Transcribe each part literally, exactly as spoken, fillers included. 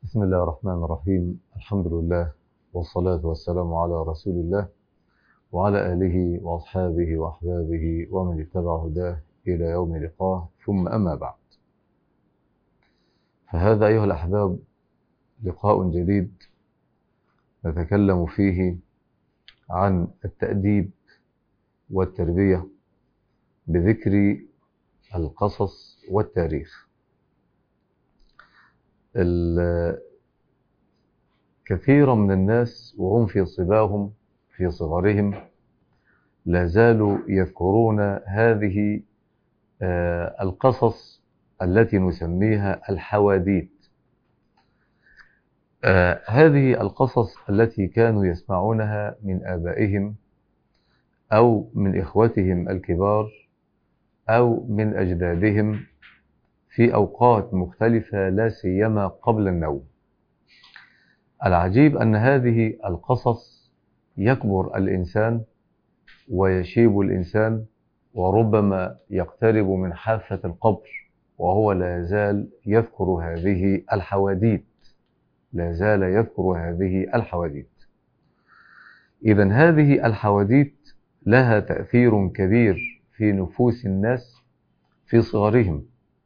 بسم الله الرحمن الرحيم. الحمد لله والصلاة والسلام على رسول الله وعلى آله وأصحابه وأحبابه ومن اتبع هداه إلى يوم لقاه، ثم أما بعد. فهذا أيها الأحباب لقاء جديد نتكلم فيه عن التأديب والتربية بذكر القصص والتاريخ. كثيرا من الناس وهم في صباهم في صغرهم لا زالوا يذكرون هذه القصص التي نسميها الحواديت. هذه القصص التي كانوا يسمعونها من آبائهم أو من إخوتهم الكبار أو من أجدادهم في أوقات مختلفة، لا سيما قبل النوم. العجيب أن هذه القصص يكبر الإنسان ويشيب الإنسان، وربما يقترب من حافة القبر وهو لا يزال يذكر هذه الحواديت لا زال يذكر هذه الحواديت. إذن هذه الحواديت لها تأثير كبير في نفوس الناس في صغرهم،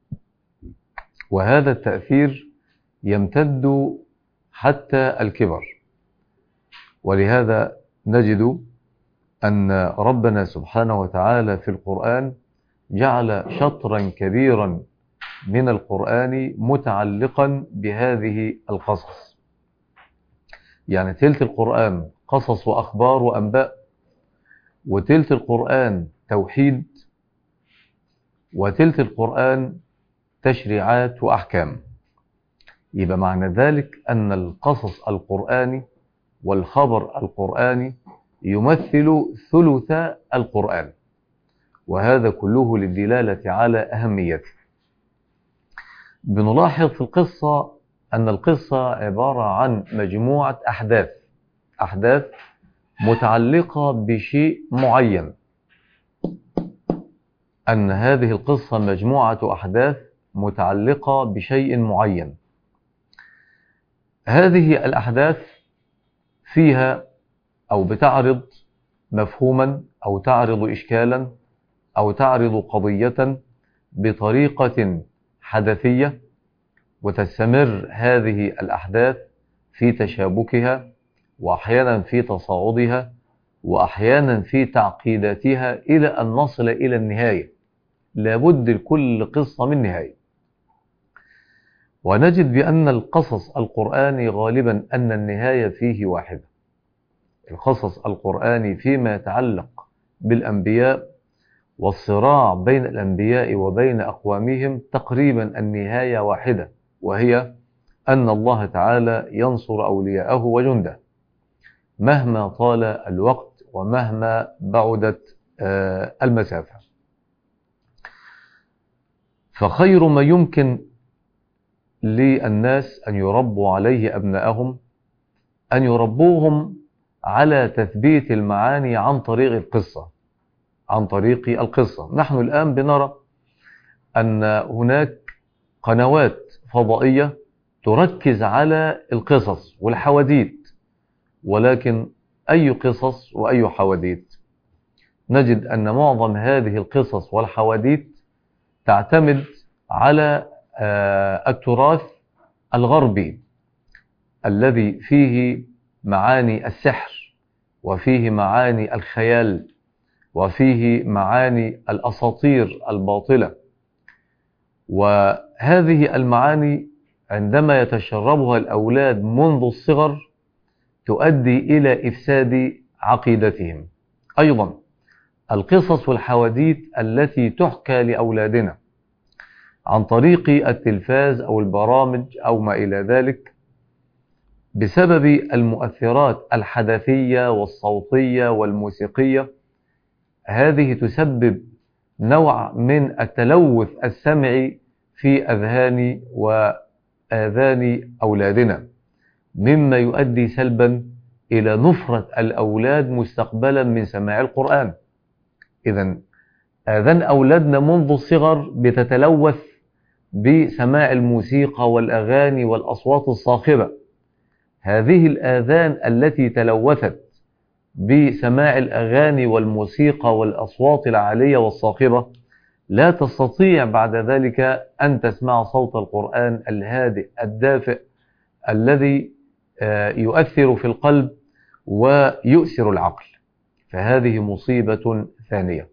وهذا التأثير يمتد حتى الكبر. ولهذا نجد أن ربنا سبحانه وتعالى في القرآن جعل شطرا كبيرا من القرآن متعلقا بهذه القصص. يعني تلت القرآن قصص وأخبار وأنباء، وتلت القرآن توحيد، وتلت القرآن تشريعات وأحكام. يبقى معنى ذلك أن القصص القرآني والخبر القرآني يمثل ثلث القرآن، وهذا كله للدلالة على أهميته. بنلاحظ في القصة أن القصة عبارة عن مجموعة أحداث أحداث متعلقة بشيء معين، أن هذه القصة مجموعة أحداث متعلقة بشيء معين. هذه الأحداث فيها أو بتعرض مفهوما أو تعرض إشكالا أو تعرض قضية بطريقة حدثية، وتستمر هذه الأحداث في تشابكها، وأحيانا في تصاعدها، وأحيانا في تعقيداتها، إلى أن نصل إلى النهاية. لابد لكل قصة من نهاية. ونجد بأن القصص القرآني غالبا أن النهاية فيه واحدة. القصص القرآني فيما يتعلق بالأنبياء والصراع بين الأنبياء وبين أقوامهم تقريبا النهاية واحدة، وهي أن الله تعالى ينصر أولياءه وجنده مهما طال الوقت ومهما بعدت المسافة. فخير ما يمكن للناس أن يربوا عليه أبنائهم أن يربوهم على تثبيت المعاني عن طريق القصة عن طريق القصة. نحن الآن بنرى أن هناك قنوات فضائية تركز على القصص والحواديت، ولكن أي قصص وأي حواديت؟ نجد أن معظم هذه القصص والحواديت تعتمد على التراث الغربي الذي فيه معاني السحر، وفيه معاني الخيال، وفيه معاني الأساطير الباطلة. وهذه المعاني عندما يتشربها الأولاد منذ الصغر تؤدي إلى إفساد عقيدتهم. أيضا القصص والحواديت التي تحكى لأولادنا عن طريق التلفاز أو البرامج أو ما إلى ذلك، بسبب المؤثرات الحدثية والصوتية والموسيقية، هذه تسبب نوع من التلوث السمعي في أذهان وآذان أولادنا، مما يؤدي سلبا إلى نفرة الأولاد مستقبلا من سماع القرآن. إذن آذان أولادنا منذ الصغر بتتلوث بسماع الموسيقى والأغاني والأصوات الصاخبة. هذه الآذان التي تلوثت بسماع الأغاني والموسيقى والأصوات العالية والصاخبة لا تستطيع بعد ذلك أن تسمع صوت القرآن الهادئ الدافئ الذي يؤثر في القلب ويؤثر العقل. فهذه مصيبة ثانية.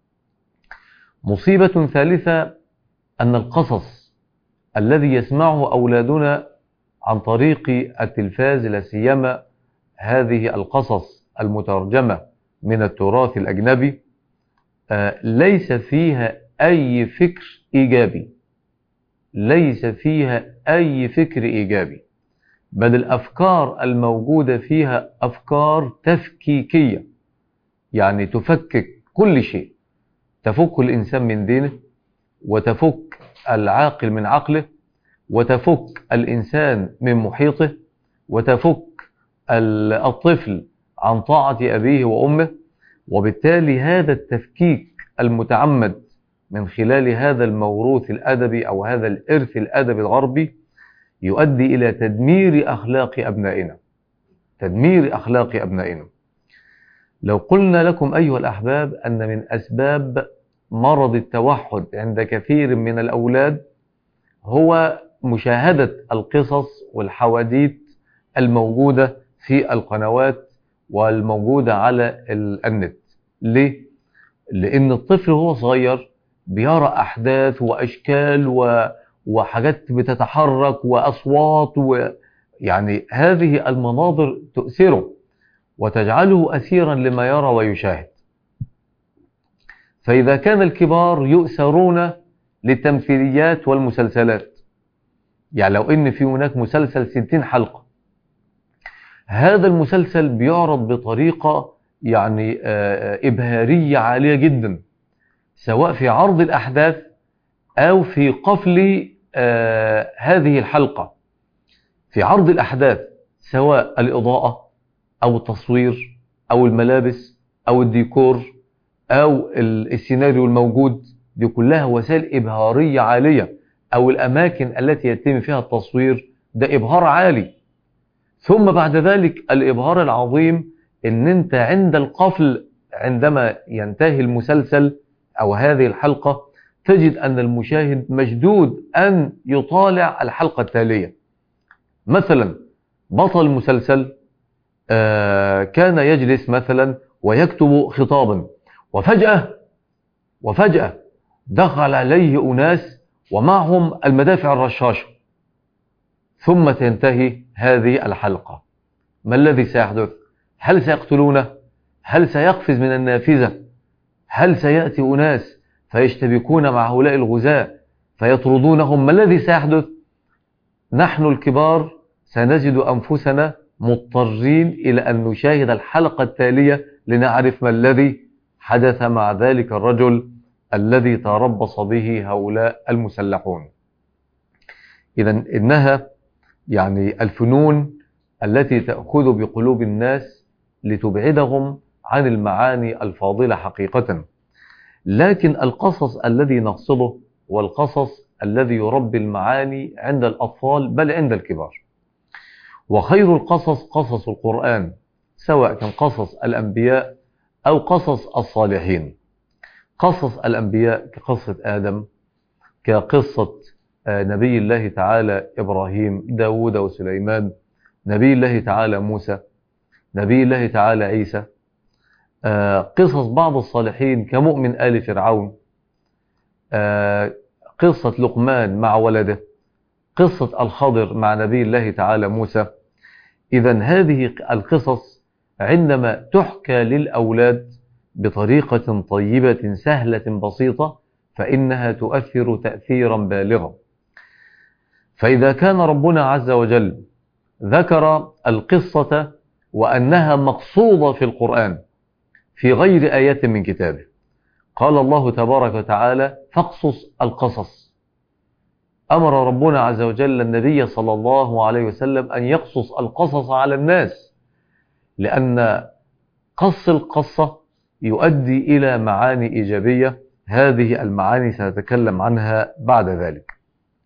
مصيبة ثالثة أن القصص الذي يسمعه أولادنا عن طريق التلفاز، لا سيما هذه القصص المترجمة من التراث الأجنبي، ليس فيها أي فكر إيجابي، ليس فيها أي فكر إيجابي، بل الأفكار الموجودة فيها أفكار تفكيكية، يعني تفكك كل شيء، تفك الإنسان من دينه، وتفك العاقل من عقله، وتفك الإنسان من محيطه، وتفك الطفل عن طاعة أبيه وأمه. وبالتالي هذا التفكيك المتعمد من خلال هذا الموروث الأدبي أو هذا الإرث الأدبي الغربي يؤدي إلى تدمير أخلاق أبنائنا، تدمير أخلاق أبنائنا. لو قلنا لكم أيها الأحباب أن من أسباب مرض التوحد عند كثير من الأولاد هو مشاهدة القصص والحواديت الموجودة في القنوات والموجودة على النت. ليه؟ لأن الطفل هو صغير بيرى أحداث وأشكال و... وحاجات بتتحرك وأصوات و... يعني هذه المناظر تؤثره وتجعله أسيرا لما يرى ويشاهد. فإذا كان الكبار يؤثرون للتمثيليات والمسلسلات، يعني لو إن في هناك مسلسل ستين حلقة، هذا المسلسل بيعرض بطريقة يعني إبهارية عالية جدا، سواء في عرض الأحداث أو في قفل هذه الحلقة. في عرض الأحداث سواء الإضاءة أو التصوير أو الملابس أو الديكور أو السيناريو الموجود، دي كلها وسائل إبهارية عالية، أو الأماكن التي يتم فيها التصوير، ده إبهار عالي. ثم بعد ذلك الإبهار العظيم إن أنت عند القفل، عندما ينتهي المسلسل أو هذه الحلقة، تجد أن المشاهد مشدود أن يطالع الحلقة التالية. مثلا بطل المسلسل كان يجلس مثلا ويكتب خطابا، وفجأة وفجأة دخل عليه أناس ومعهم المدافع الرشاشة، ثم تنتهي هذه الحلقة. ما الذي سيحدث؟ هل سيقتلونه؟ هل سيقفز من النافذة؟ هل سيأتي أناس فيشتبكون مع هؤلاء الغزاة فيطردونهم؟ ما الذي سيحدث؟ نحن الكبار سنجد أنفسنا مضطرين إلى أن نشاهد الحلقة التالية لنعرف ما الذي حدث مع ذلك الرجل الذي تربص به هؤلاء المسلحون. إذن إنها يعني الفنون التي تأخذ بقلوب الناس لتبعدهم عن المعاني الفاضلة حقيقة. لكن القصص الذي نقصده والقصص الذي يربي المعاني عند الأطفال بل عند الكبار. وخير القصص قصص القرآن، سواء كان قصص الأنبياء أو قصص الصالحين. قصص الأنبياء كقصة آدم، كقصة نبي الله تعالى إبراهيم، داود وسليمان، نبي الله تعالى موسى، نبي الله تعالى عيسى. قصص بعض الصالحين كمؤمن آل فرعون، قصة لقمان مع ولده، قصة الخضر مع نبي الله تعالى موسى. إذن هذه القصص عندما تحكى للأولاد بطريقة طيبة سهلة بسيطة فإنها تؤثر تأثيرا بالغا. فإذا كان ربنا عز وجل ذكر القصة وأنها مقصودة في القرآن في غير آيات من كتابه، قال الله تبارك وتعالى: فاقصص القصص. أمر ربنا عز وجل النبي صلى الله عليه وسلم أن يقصص القصص على الناس، لأن قص القصة يؤدي إلى معاني إيجابية. هذه المعاني سنتكلم عنها بعد ذلك.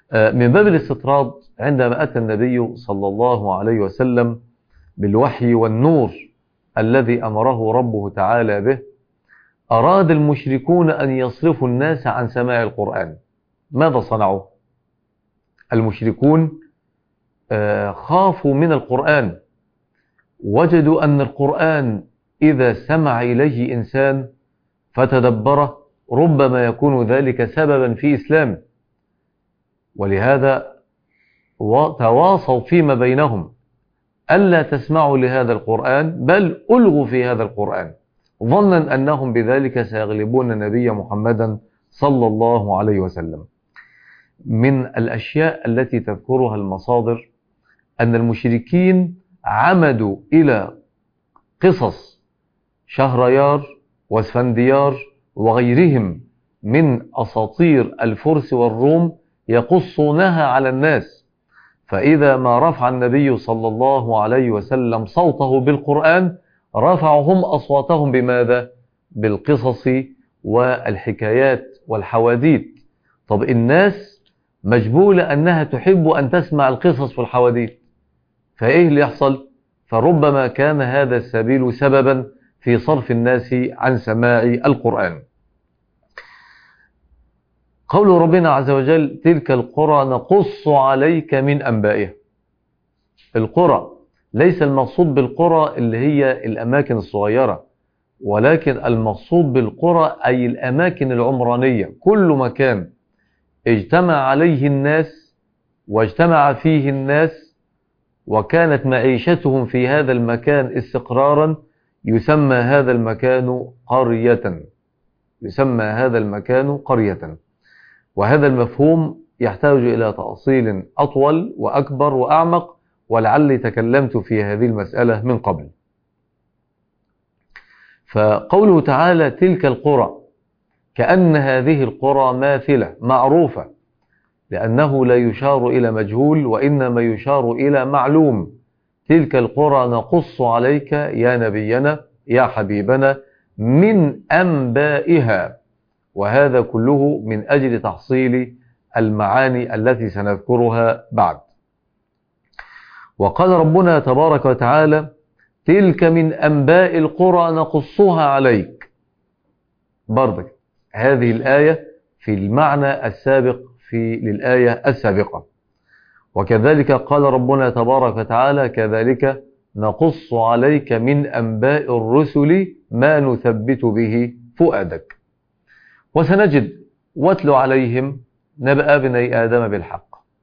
من باب الاستطراد، عندما أتى النبي صلى الله عليه وسلم بالوحي والنور الذي أمره ربه تعالى به، أراد المشركون أن يصرفوا الناس عن سماع القرآن. ماذا صنعوا؟ المشركون خافوا من القرآن، وجدوا أن القرآن إذا سمع إليه إنسان فتدبره ربما يكون ذلك سببا في إسلامه، ولهذا تواصوا فيما بينهم ألا تسمعوا لهذا القرآن بل ألغوا في هذا القرآن، ظنا أنهم بذلك سيغلبون النبي محمدا صلى الله عليه وسلم. من الأشياء التي تذكرها المصادر أن المشركين عمدوا إلى قصص شهريار واسفنديار وغيرهم من أساطير الفرس والروم يقصونها على الناس، فإذا ما رفع النبي صلى الله عليه وسلم صوته بالقرآن رفعوا هم أصواتهم بماذا؟ بالقصص والحكايات والحواديت. طب الناس مجبولة أنها تحب أن تسمع القصص والحواديت، فإيه اللي يحصل؟ فربما كان هذا السبيل سببا في صرف الناس عن سماع القرآن. قول ربنا عز وجل تلك القرى نقص عليك من أنبائها. القرى ليس المقصود بالقرى اللي هي الأماكن الصغيرة، ولكن المقصود بالقرى أي الأماكن العمرانية، كل مكان اجتمع عليه الناس واجتمع فيه الناس وكانت معيشتهم في هذا المكان استقرارا يسمى هذا المكان قرية، يسمى هذا المكان قرية. وهذا المفهوم يحتاج إلى تأصيل أطول وأكبر وأعمق، ولعلي تكلمت في هذه المسألة من قبل. فقوله تعالى تلك القرى، كأن هذه القرى ماثلة معروفة، لأنه لا يشار إلى مجهول وإنما يشار إلى معلوم. تلك القرى نقص عليك يا نبينا يا حبيبنا من أنبائها، وهذا كله من أجل تحصيل المعاني التي سنذكرها بعد. وقال ربنا تبارك وتعالى تلك من أنباء القرى نقصها عليك. برضك هذه الآية في المعنى السابق في للآية السابقة. وكذلك قال ربنا تبارك وتعالى كذلك نقص عليك من أنباء الرسل ما نثبت به فؤادك. وسنجد واتل عليهم نبأ ابني آدم بالحق،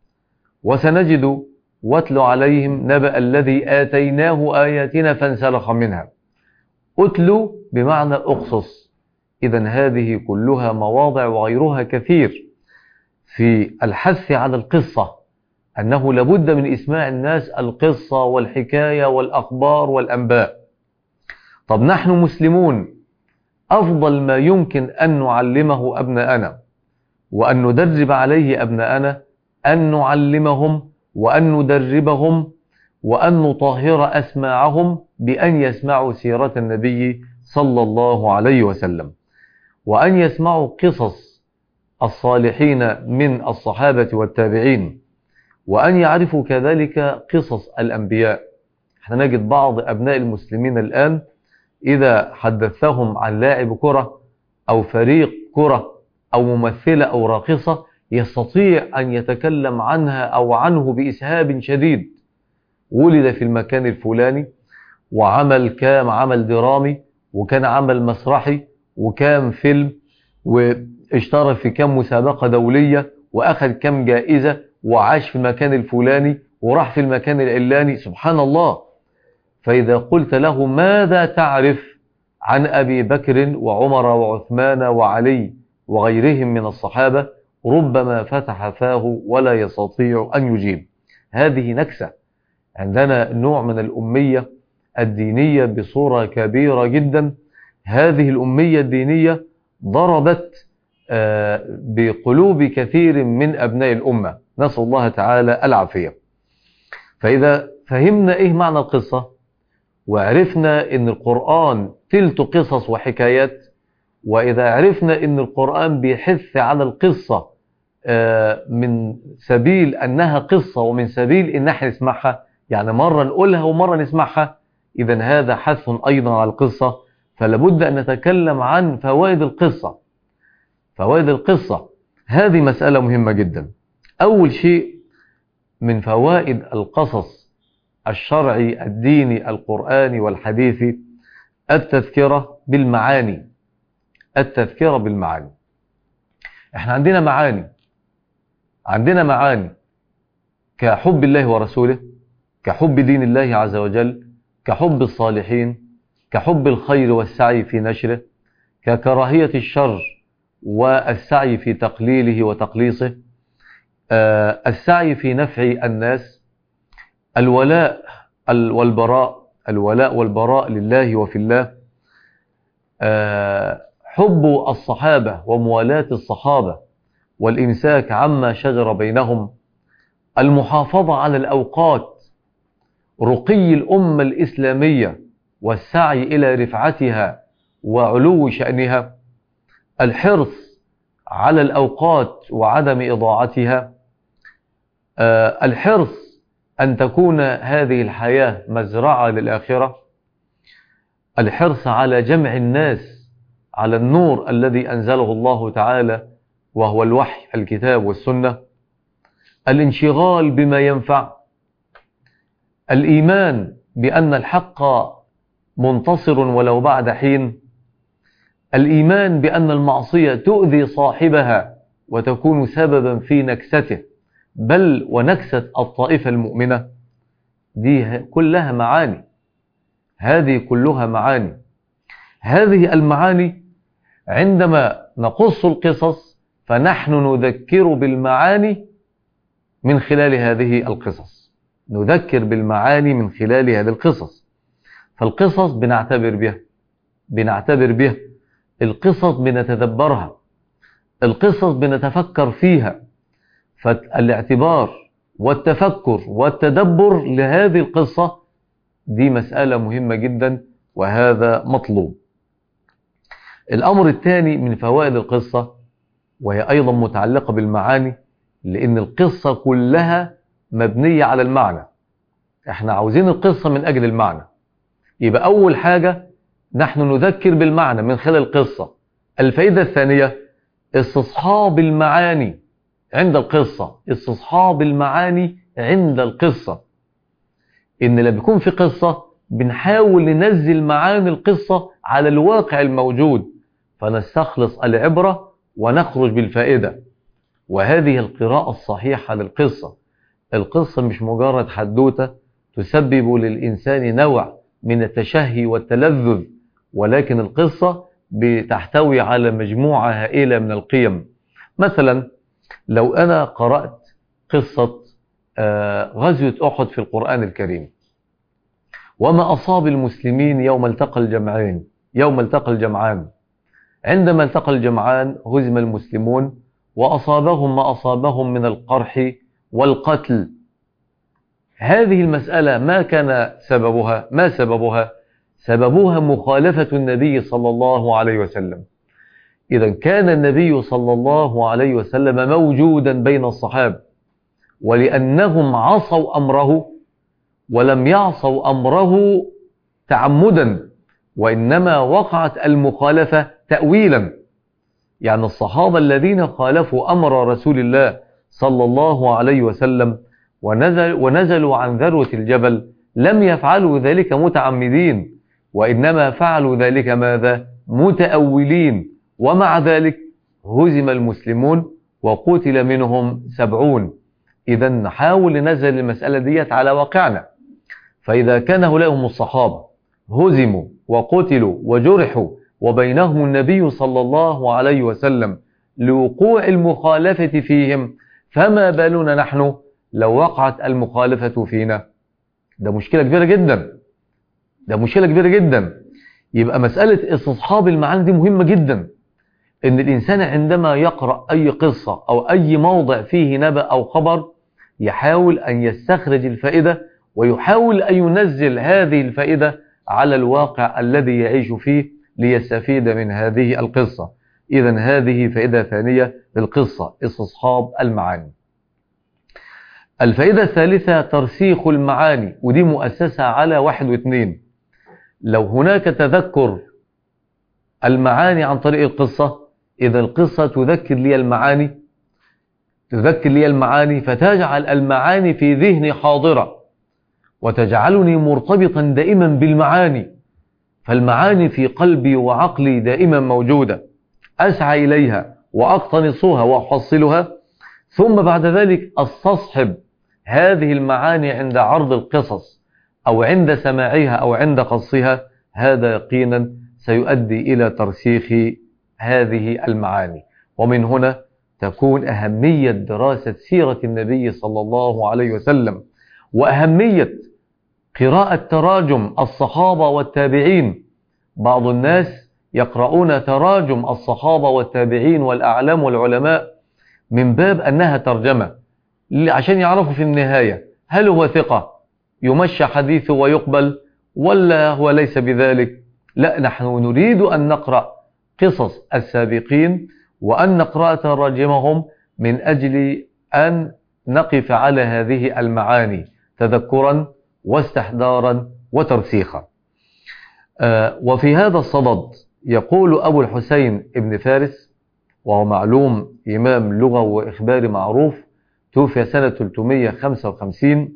وسنجد واتل عليهم نبأ الذي آتيناه آياتنا فانسلخ منها. أتل بمعنى أقصص. إذن هذه كلها مواضع وغيرها كثير في الحث على القصة، أنه لابد من إسماع الناس القصة والحكاية والأخبار والأنباء. طب نحن مسلمون، أفضل ما يمكن أن نعلمه أبناءنا وأن ندرب عليه أبناءنا أن نعلمهم وأن ندربهم وأن نطهر أسماعهم بأن يسمعوا سيرة النبي صلى الله عليه وسلم، وأن يسمعوا قصص الصالحين من الصحابة والتابعين، وأن يعرفوا كذلك قصص الأنبياء. احنا نجد بعض أبناء المسلمين الآن إذا حدثهم عن لاعب كرة أو فريق كرة أو ممثلة أو راقصة يستطيع أن يتكلم عنها أو عنه بإسهاب شديد. ولد في المكان الفلاني وعمل كام عمل درامي وكان عمل مسرحي وكام فيلم واشترك في كام مسابقة دولية وأخذ كام جائزة وعاش في المكان الفلاني وراح في المكان العلاني. سبحان الله. فإذا قلت له ماذا تعرف عن أبي بكر وعمر وعثمان وعلي وغيرهم من الصحابة ربما فتح فاه ولا يستطيع أن يجيب. هذه نكسة. عندنا نوع من الأمية الدينية بصورة كبيرة جدا. هذه الأمية الدينية ضربت بقلوب كثير من أبناء الأمة، نسأل الله تعالى العافية. فإذا فهمنا إيه معنى القصة وعرفنا إن القرآن تلت قصص وحكايات، وإذا عرفنا إن القرآن بيحث على القصة من سبيل أنها قصة ومن سبيل إن احنا نسمعها، يعني مرة نقولها ومرة نسمعها، إذن هذا حث أيضا على القصة. فلابد أن نتكلم عن فوائد القصة. فوائد القصة هذه مسألة مهمة جدا. أول شيء من فوائد القصص الشرعي الديني القرآني والحديثي التذكرة بالمعاني. التذكرة بالمعاني. احنا عندنا معاني، عندنا معاني كحب الله ورسوله، كحب دين الله عز وجل، كحب الصالحين، كحب الخير والسعي في نشره، ككراهية الشر والسعي في تقليله وتقليصه، آه السعي في نفع الناس، الولاء والبراء، الولاء والبراء لله وفي الله، آه حب الصحابة وموالاة الصحابة والإمساك عما شجر بينهم، المحافظة على الأوقات، رقي الأمة الإسلامية والسعي إلى رفعتها وعلو شأنها، الحرص على الأوقات وعدم إضاعتها، آه الحرص أن تكون هذه الحياة مزرعة للآخرة، الحرص على جمع الناس على النور الذي أنزله الله تعالى وهو الوحي الكتاب والسنة، الانشغال بما ينفع، الإيمان بأن الحق منتصر ولو بعد حين، الإيمان بأن المعصية تؤذي صاحبها وتكون سببا في نكسته بل ونكسة الطائفة المؤمنة. دي كلها معاني، هذه كلها معاني. هذه المعاني عندما نقص القصص فنحن نذكر بالمعاني من خلال هذه القصص، نذكر بالمعاني من خلال هذه القصص. فالقصص بنعتبر بها بنعتبر بها القصص بنتدبرها، القصص بنتفكر فيها. فالاعتبار والتفكر والتدبر لهذه القصة دي مسألة مهمة جدا، وهذا مطلوب. الأمر الثاني من فوائد القصة، وهي أيضا متعلقة بالمعاني، لأن القصة كلها مبنية على المعنى. احنا عاوزين القصة من أجل المعنى. يبقى أول حاجة نحن نذكر بالمعنى من خلال القصة. الفائدة الثانية استصحاب المعاني عند القصة، استصحاب المعاني عند القصة. إن لما بيكون في قصة بنحاول ننزل معاني القصة على الواقع الموجود فنستخلص العبرة ونخرج بالفائدة. وهذه القراءة الصحيحة للقصة. القصة مش مجرد حدوتة تسبب للإنسان نوع من التشهي والتلذذ، ولكن القصة بتحتوي على مجموعة هائلة من القيم. مثلا لو أنا قرأت قصة غزوة أحد في القرآن الكريم، وما أصاب المسلمين يوم التقى الجمعين يوم التقى الجمعان عندما التقى الجمعان هزم المسلمون وأصابهم ما أصابهم من القرح والقتل. هذه المسألة ما كان سببها ما سببها سببها مخالفة النبي صلى الله عليه وسلم. إذا كان النبي صلى الله عليه وسلم موجودا بين الصحابة، ولأنهم عصوا أمره ولم يعصوا أمره تعمدا، وإنما وقعت المخالفة تأويلا. يعني الصحابة الذين خالفوا أمر رسول الله صلى الله عليه وسلم ونزل ونزلوا عن ذروة الجبل لم يفعلوا ذلك متعمدين، وإنما فعلوا ذلك ماذا؟ متأولين. ومع ذلك هزم المسلمون وقتل منهم سبعون. إذا نحاول ننزل المسألة ديت على واقعنا. فإذا كان هؤلاء هم الصحابة هزموا وقتلوا وجرحوا وبينهم النبي صلى الله عليه وسلم لوقوع المخالفة فيهم، فما بالنا نحن لو وقعت المخالفة فينا؟ ده مشكلة كبيرة جدا، ده مشكلة كبيرة جدا. يبقى مسألة استصحاب المعاني دي مهمة جدا. إن الإنسان عندما يقرأ أي قصة أو أي موضع فيه نبأ أو خبر يحاول أن يستخرج الفائدة، ويحاول أن ينزل هذه الفائدة على الواقع الذي يعيش فيه ليستفيد من هذه القصة. إذن هذه فائدة ثانية للقصة، استصحاب المعاني. الفائدة الثالثة ترسيخ المعاني، ودي مؤسسة على واحد واثنين. لو هناك تذكر المعاني عن طريق القصة، إذا القصة تذكر لي المعاني تذكر لي المعاني فتجعل المعاني في ذهني حاضرة وتجعلني مرتبطا دائما بالمعاني، فالمعاني في قلبي وعقلي دائما موجودة، أسعى إليها وأقتنصها وأحصلها، ثم بعد ذلك أستصحب هذه المعاني عند عرض القصص أو عند سماعها أو عند قصها. هذا يقينا سيؤدي إلى ترسيخ هذه المعاني. ومن هنا تكون أهمية دراسة سيرة النبي صلى الله عليه وسلم، وأهمية قراءة تراجم الصحابة والتابعين. بعض الناس يقرؤون تراجم الصحابة والتابعين والأعلام والعلماء من باب أنها ترجمة، عشان يعرفوا في النهاية هل هو ثقة يمشى حديثه ويقبل ولا هو ليس بذلك. لا، نحن نريد أن نقرأ قصص السابقين وأن نقرأ تراجمهم من أجل أن نقف على هذه المعاني تذكرا واستحضارا وترسيخا. آه وفي هذا الصدد يقول أبو الحسين ابن فارس، وهو معلوم إمام لغة وإخبار معروف، توفي سنة ثلاثمائة وخمسة وخمسين،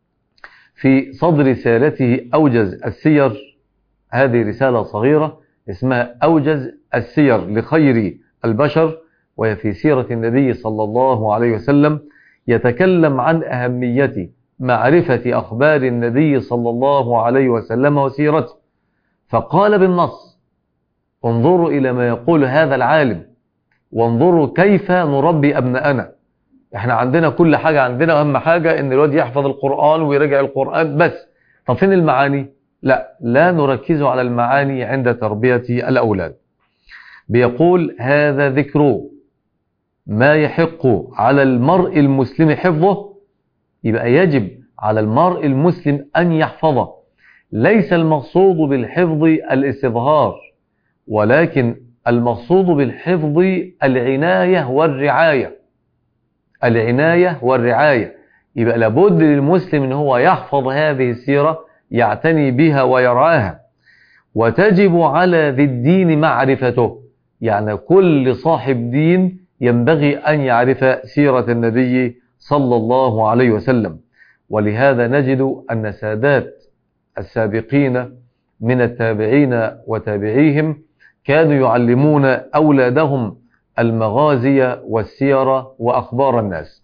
في صدر رسالته أوجز السير. هذه رسالة صغيرة اسمها أوجز السير لخير البشر، وهي في سيرة النبي صلى الله عليه وسلم. يتكلم عن أهمية معرفة أخبار النبي صلى الله عليه وسلم وسيرته، فقال بالنص: انظروا إلى ما يقول هذا العالم، وانظروا كيف نربي أبناءنا. احنا عندنا كل حاجة، عندنا أهم حاجة ان الواد يحفظ القرآن ويرجع القرآن بس. طب فين المعاني؟ لا لا نركز على المعاني عند تربية الأولاد. بيقول: هذا ذكر ما يحق على المرء المسلم حفظه. يبقى يجب على المرء المسلم أن يحفظه. ليس المقصود بالحفظ الاستظهار، ولكن المقصود بالحفظ العناية والرعاية. العناية والرعاية. يبقى لابد للمسلم ان هو يحفظ هذه السيرة، يعتني بها ويرعاها. وتجب على ذي الدين معرفته، يعني كل صاحب دين ينبغي أن يعرف سيرة النبي صلى الله عليه وسلم. ولهذا نجد أن سادات السابقين من التابعين وتابعيهم كانوا يعلمون أولادهم المغازي والسيرة وأخبار الناس.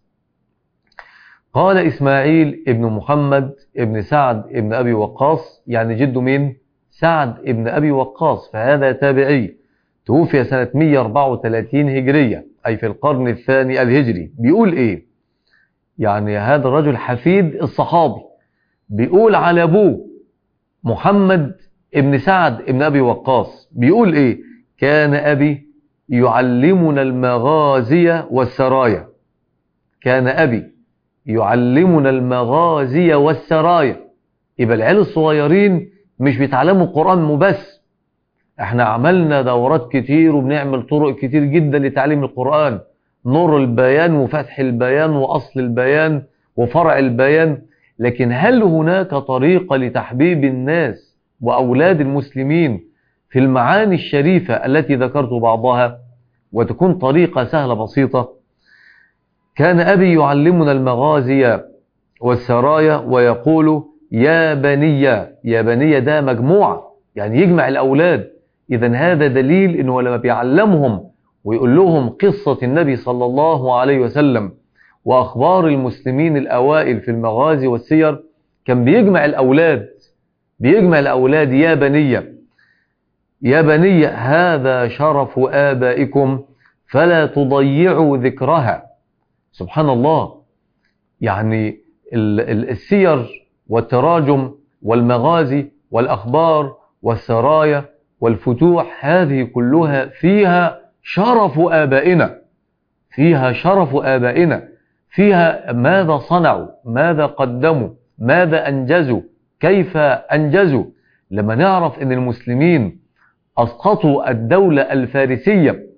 قال إسماعيل ابن محمد ابن سعد ابن أبي وقاص، يعني جد من سعد ابن أبي وقاص، فهذا تابعي، توفي سنة مئة وأربعة وثلاثين هجرية، أي في القرن الثاني الهجري. بيقول إيه؟ يعني هذا الرجل حفيد الصحابي، بيقول على أبوه محمد ابن سعد ابن أبي وقاص، بيقول إيه؟ كان أبي يعلمنا المغازي والسرايا. كان أبي يعلمنا المغازي والسرايا. يبقى العيال الصغيرين مش بيتعلموا القرآن مبس، احنا عملنا دورات كتير وبنعمل طرق كتير جدا لتعليم القرآن، نور البيان وفتح البيان وأصل البيان وفرع البيان. لكن هل هناك طريقة لتحبيب الناس وأولاد المسلمين في المعاني الشريفة التي ذكرت بعضها، وتكون طريقة سهلة بسيطة؟ كان أبي يعلمنا المغازي والسرايا ويقول: يا بني. يا بني ده مجموعة، يعني يجمع الأولاد. إذن هذا دليل إنه لما بيعلمهم ويقول لهم قصة النبي صلى الله عليه وسلم وأخبار المسلمين الأوائل في المغازي والسير، كان بيجمع الأولاد بيجمع الأولاد يا بني. يا بني هذا شرف آبائكم فلا تضيعوا ذكرها. سبحان الله، يعني السير والتراجم والمغازي والأخبار والسرايا والفتوح، هذه كلها فيها شرف آبائنا، فيها شرف آبائنا، فيها ماذا صنعوا، ماذا قدموا، ماذا أنجزوا، كيف أنجزوا. لما نعرف أن المسلمين أسقطوا الدولة الفارسية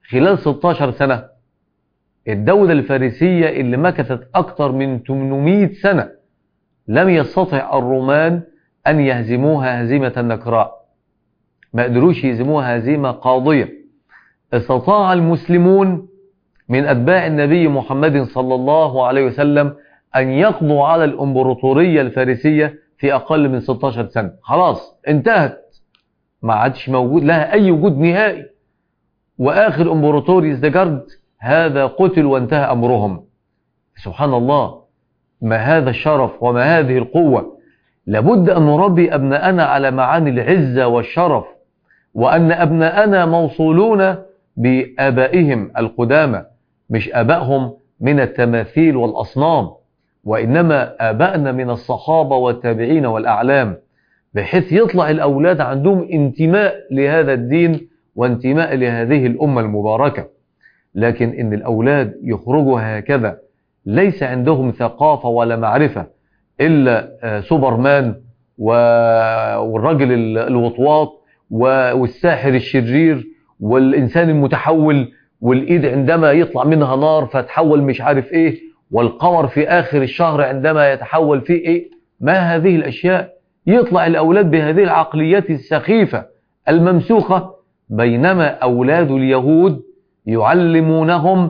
خلال ستاشر سنة الدولة الفارسية اللي مكثت أكثر من ثمانمائة سنة لم يستطع الرومان أن يهزموها هزيمة نكراء، ما قدروش يهزموها هزيمة قاضية. استطاع المسلمون من أتباع النبي محمد صلى الله عليه وسلم أن يقضوا على الإمبراطورية الفارسية في أقل من ستاشر سنة. خلاص انتهت، ما عادش موجود لها أي وجود نهائي. وآخر إمبراطور يزدجرد هذا قتل وانتهى أمرهم. سبحان الله، ما هذا الشرف وما هذه القوة. لابد أن نربي أبناءنا على معاني العزة والشرف، وأن أبناءنا موصولون بآبائهم القدامى، مش آبائهم من التماثيل والأصنام، وإنما آبائنا من الصحابة والتابعين والأعلام، بحيث يطلع الأولاد عندهم انتماء لهذا الدين وانتماء لهذه الأمة المباركة. لكن إن الأولاد يخرجوا هكذا ليس عندهم ثقافة ولا معرفة إلا سوبرمان والرجل الوطواط والساحر الشرير والإنسان المتحول، والإيد عندما يطلع منها نار فتحول مش عارف إيه، والقمر في آخر الشهر عندما يتحول فيه إيه. ما هذه الأشياء؟ يطلع الأولاد بهذه العقليات السخيفة الممسوخة، بينما أولاد اليهود يعلمونهم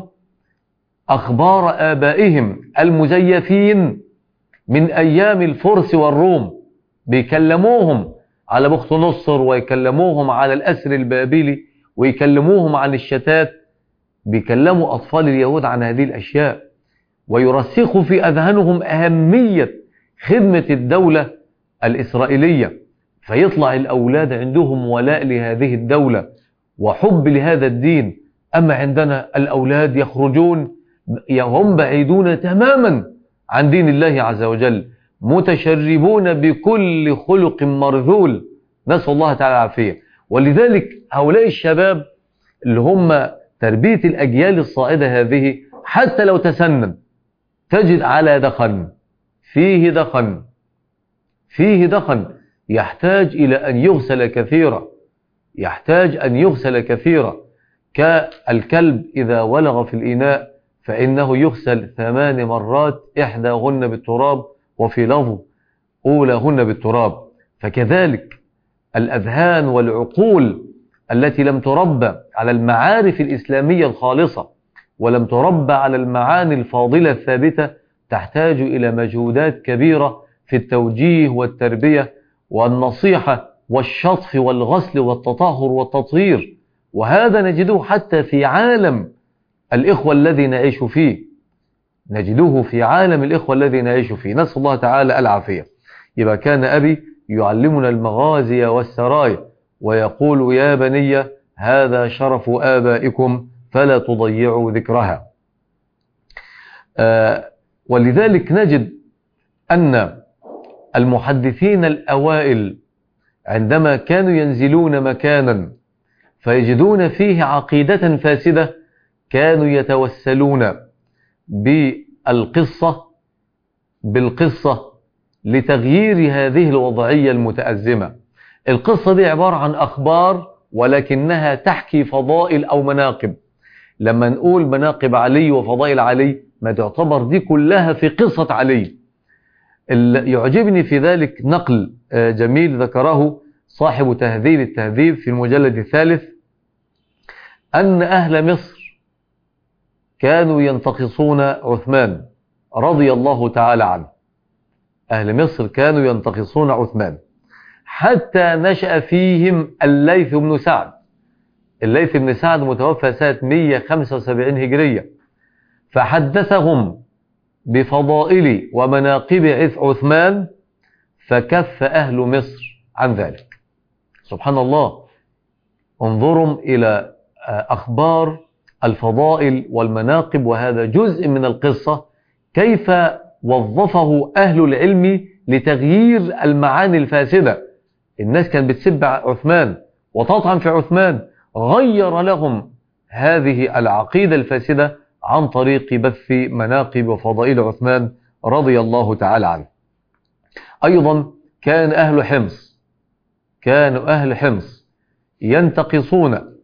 أخبار آبائهم المزيفين من أيام الفرس والروم. بيكلموهم على بخت نصر، ويكلموهم على الأسر البابلي، ويكلموهم عن الشتات. بيكلموا أطفال اليهود عن هذه الأشياء، ويرسخوا في أذهانهم أهمية خدمة الدولة الإسرائيلية، فيطلع الأولاد عندهم ولاء لهذه الدولة وحب لهذا الدين. أما عندنا الأولاد يخرجون هم بعيدون تماما عن دين الله عز وجل، متشربون بكل خلق مرذول، نسأل الله تعالى العافية. ولذلك هؤلاء الشباب اللي هم تربية الأجيال الصاعدة هذه، حتى لو تسنن تجد على دخن، فيه دخن فيه دخن يحتاج إلى أن يغسل كثيرا، يحتاج أن يغسل كثيرا. كالكلب إذا ولغ في الإناء فإنه يغسل ثمان مرات، إحداهن بالتراب، وفي لفظ أولاهن بالتراب. فكذلك الأذهان والعقول التي لم تربى على المعارف الإسلامية الخالصة، ولم تربى على المعاني الفاضلة الثابتة، تحتاج إلى مجهودات كبيرة في التوجيه والتربية والنصيحة والشطف والغسل والتطهر والتطهير. وهذا نجده حتى في عالم الإخوة الذي نعيش فيه، نجده في عالم الإخوة الذي نعيش فيه، نسأل الله تعالى العافية. يبقى كان أبي يعلمنا المغازي والسرايا، ويقول يا بني هذا شرف آبائكم فلا تضيعوا ذكرها. آه ولذلك نجد أن المحدثين الأوائل عندما كانوا ينزلون مكانا فيجدون فيه عقيدة فاسدة، كانوا يتوسلون بالقصة بالقصة لتغيير هذه الوضعية المتأزمة. القصة دي عبارة عن أخبار ولكنها تحكي فضائل أو مناقب. لما نقول مناقب علي وفضائل علي، ما تعتبر دي كلها في قصة علي. يعجبني في ذلك نقل جميل ذكره صاحب تهذيب التهذيب في المجلد الثالث، أن أهل مصر كانوا ينتقصون عثمان رضي الله تعالى عنه. أهل مصر كانوا ينتقصون عثمان حتى نشأ فيهم الليث بن سعد. الليث بن سعد متوفى سنة مئة وخمسة وسبعين هجرية، فحدثهم بفضائل ومناقب عثمان، فكف أهل مصر عن ذلك. سبحان الله، انظروا إلى أخبار الفضائل والمناقب، وهذا جزء من القصة، كيف وظفه أهل العلم لتغيير المعاني الفاسدة. الناس كانت بتسب عثمان وتطعن في عثمان، غير لهم هذه العقيدة الفاسدة عن طريق بث مناقب وفضائل عثمان رضي الله تعالى عنه. أيضا كان أهل حمص كانوا أهل حمص ينتقصون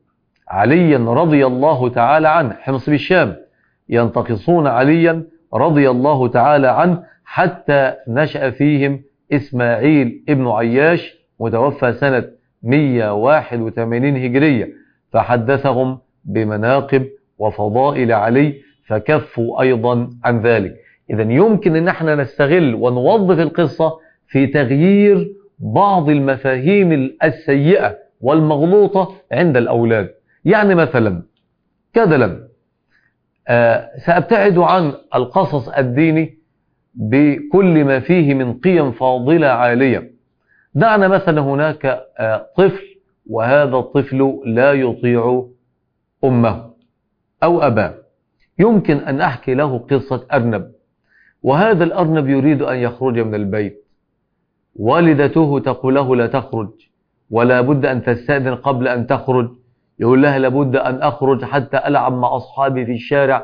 عليا رضي الله تعالى عنه، حمص بالشام، ينتقصون عليا رضي الله تعالى عنه حتى نشأ فيهم إسماعيل ابن عياش متوفى سنة مئة وواحد وثمانين هجرية، فحدثهم بمناقب وفضائل علي فكفوا أيضا عن ذلك. إذن يمكن أن احنا نستغل ونوظف القصة في تغيير بعض المفاهيم السيئة والمغلوطة عند الأولاد. يعني مثلا كدلا آه سأبتعد عن القصص الديني بكل ما فيه من قيم فاضلة عالية. دعنا مثلا هناك آه طفل، وهذا الطفل لا يطيع أمه أو أباه، يمكن أن أحكي له قصة أرنب، وهذا الأرنب يريد أن يخرج من البيت، والدته تقول له لا تخرج ولا بد أن تستأذن قبل أن تخرج، يقول لها لابد أن أخرج حتى ألعب مع أصحابي في الشارع.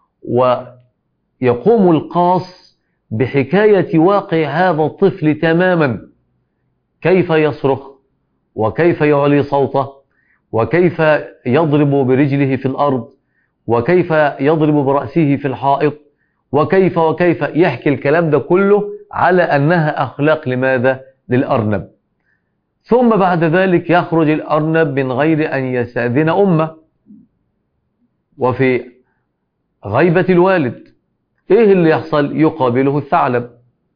ويقوم القاص بحكاية واقع هذا الطفل تماما، كيف يصرخ وكيف يعلي صوته وكيف يضرب برجله في الأرض وكيف يضرب برأسه في الحائط وكيف وكيف يحكي الكلام ده كله على أنها أخلاق لماذا؟ للأرنب. ثم بعد ذلك يخرج الأرنب من غير أن يستأذن أمه وفي غيبة الوالد. إيه اللي يحصل؟ يقابله الثعلب.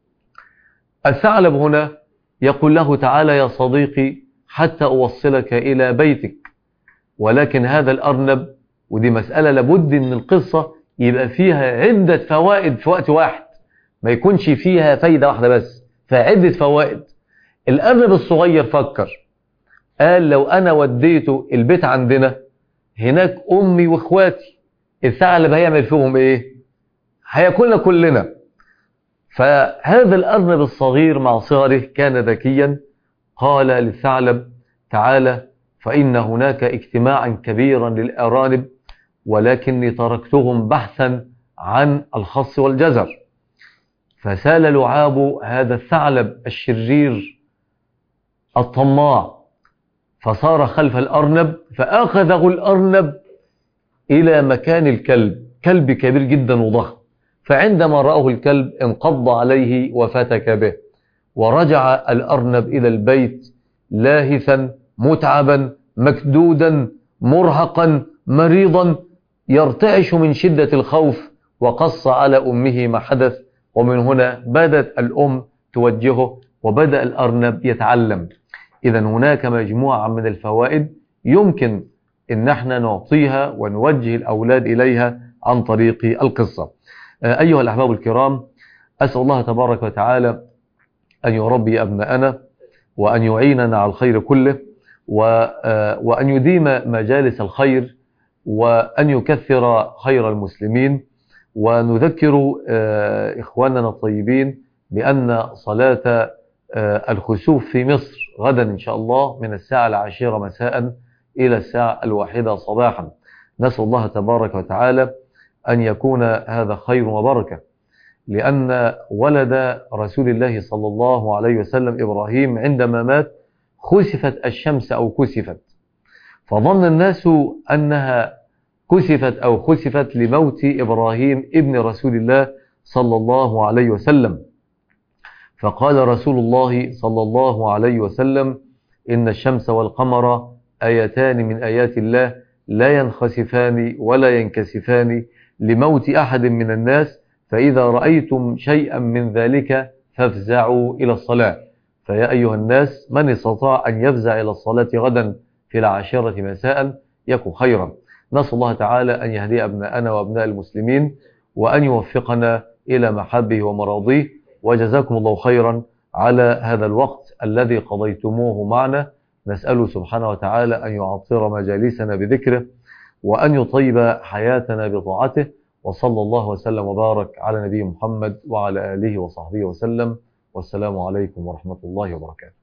الثعلب هنا يقول له تعالى يا صديقي حتى أوصلك إلى بيتك، ولكن هذا الأرنب، ودي مسألة لابد أن القصة يبقى فيها عدة فوائد في وقت واحد، ما يكونش فيها فايدة واحدة بس، فعدة فوائد. الأرنب الصغير فكر، قال لو أنا وديته البيت عندنا هناك أمي وإخواتي، الثعلب هيعمل فيهم إيه؟ هياكلنا كلنا. فهذا الأرنب الصغير مع صغره كان ذكيا، قال للثعلب تعالى فإن هناك اجتماعا كبيرا للأرانب ولكني تركتهم بحثا عن الخس والجزر. فسال لعاب هذا الثعلب الشرير الطماع، فصار خلف الأرنب، فأخذه الأرنب إلى مكان الكلب، كلب كبير جدا وضخم، فعندما رأه الكلب انقض عليه وفتك به، ورجع الأرنب إلى البيت لاهثا متعبا مكدودا مرهقا مريضا يرتعش من شدة الخوف، وقص على أمه ما حدث. ومن هنا بدأت الأم توجهه وبدأ الأرنب يتعلم. إذن هناك مجموعة من الفوائد يمكن إن احنا نعطيها ونوجه الأولاد إليها عن طريق القصة. أيها الأحباب الكرام، أسأل الله تبارك وتعالى أن يربي أبناءنا وأن يعيننا على الخير كله، وأن يديم مجالس الخير، وأن يكثر خير المسلمين. ونذكر إخواننا الطيبين بأن صلاة الخسوف في مصر غدا إن شاء الله من الساعة العاشرة مساء إلى الساعة الواحدة صباحا. نسأل الله تبارك وتعالى أن يكون هذا خير وبركة، لأن ولد رسول الله صلى الله عليه وسلم إبراهيم عندما مات خسفت الشمس أو كسفت، فظن الناس أنها كسفت أو خسفت لموت إبراهيم ابن رسول الله صلى الله عليه وسلم. فقال رسول الله صلى الله عليه وسلم إن الشمس والقمر آيتان من آيات الله لا ينخسفان ولا ينكسفان لموت أحد من الناس، فإذا رأيتم شيئا من ذلك فافزعوا إلى الصلاة. فيا أيها الناس من استطاع أن يفزع إلى الصلاة غدا في العاشرة مساء يكن خيرا. نسأل الله تعالى أن يهدي أبناءنا وأبناء المسلمين وأن يوفقنا إلى محبه ومراضيه. وجزاكم الله خيرا على هذا الوقت الذي قضيتموه معنا. نسأله سبحانه وتعالى أن يعطر مجالسنا بذكره وأن يطيب حياتنا بطاعته، وصلى الله وسلم وبارك على نبي محمد وعلى آله وصحبه وسلم، والسلام عليكم ورحمة الله وبركاته.